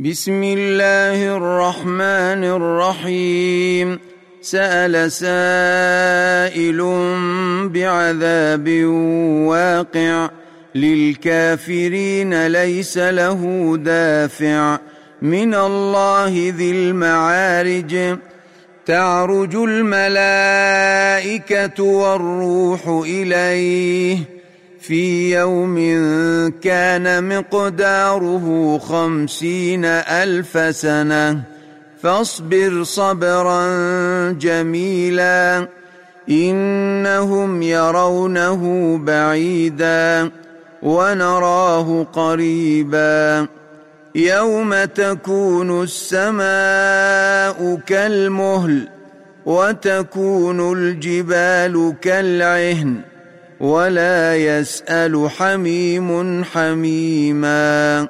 بسم الله الرحمن الرحيم. سأل سائل بعذاب واقع للكافرين ليس له دافع من الله ذي المعارج. تعرج الملائكة والروح إليه في يوم كان مقداره 50,000 سنة فاصبر صبرا جميلا إنهم يرونه بعيدا ونراه قريبا يوم تكون السماء كالمهل وتكون الجبال كالعهن ولا يسأل حميم حميما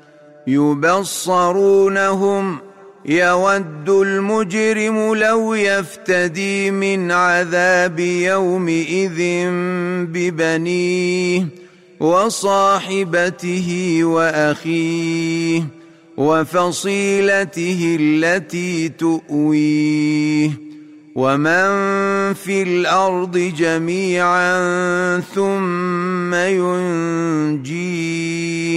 يبصرونهم يود المجرم لو يفتدي من عذاب يومئذ ببنيه وصاحبته وأخيه وفصيلته التي تؤويه ومن في الأرض جميعا ثم ينجيه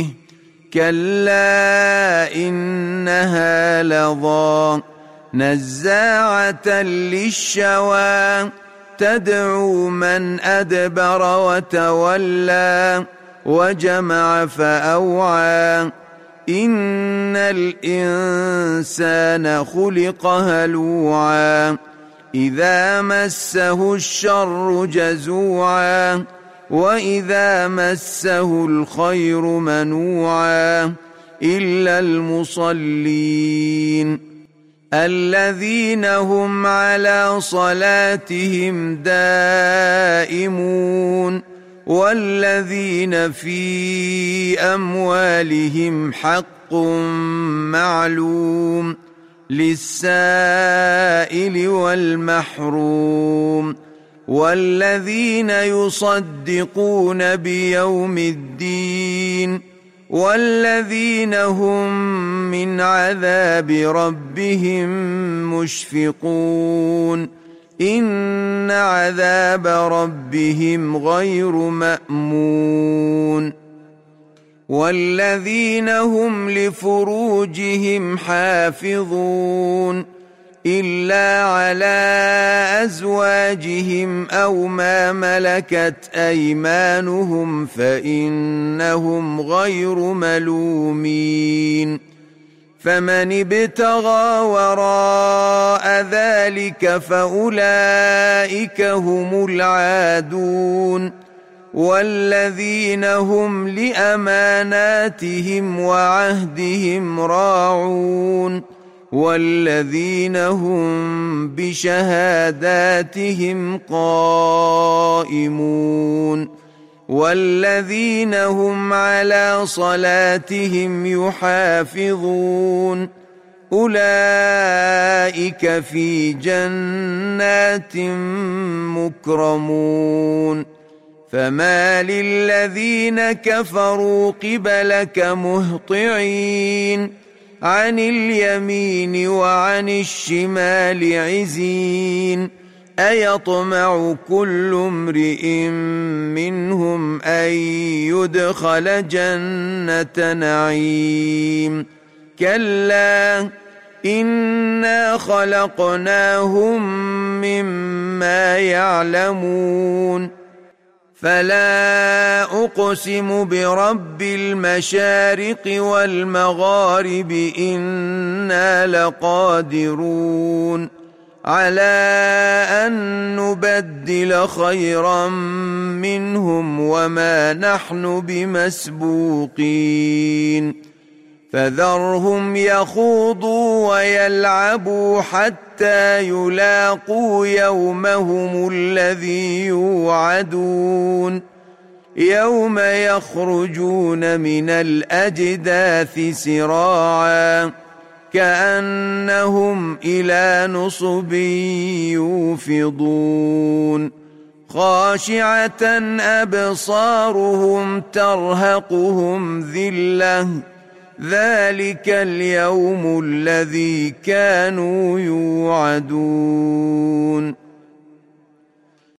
كلا إنها لظى نزاعة للشوى تدعو من أدبر وتولى وجمع فأوعى إن الإنسان خلق هلوعا إذا مسه الشر جزوعا وإذا مسه الخير منوعا إلا المصلين الذين هم على صلاتهم دائمون والذين في أموالهم حق معلوم للسائل والمحروم والذين يصدقون بيوم الدين والذين هم من عذاب ربهم مشفقون إن عذاب ربهم غير مأمون والذين هم لفروجهم حافظون إلا على أزواجهم أو ما ملكت أيمانهم فإنهم غير ملومين فمن ابتغى وراء ذلك فأولئك هم العادون والذين هم لأماناتهم وعهدهم راعون والذين هم بشهاداتهم قائمون والذين هم على صلاتهم يحافظون أولئك في جنات مكرمون فما للذين كفروا قبلك مهطعين عن اليمين وعن الشمال عزين أيطمع كل امرئ منهم أن يدخل جنة نعيم كلا إنا خلقناهم مما يعلمون فلا أقسم برب المشارق والمغارب إنا لقادرون على أن نبدل خيرا منهم وما نحن بمسبوقين فذرهم يخوضوا ويلعبوا حتى يلاقوا يومهم الذي يوعدون يوم يخرجون من الأجداث سراعا كأنهم إلى نصب يوفضون خاشعة أبصارهم ترهقهم ذلة ذلك اليوم الذي كانوا يوعدون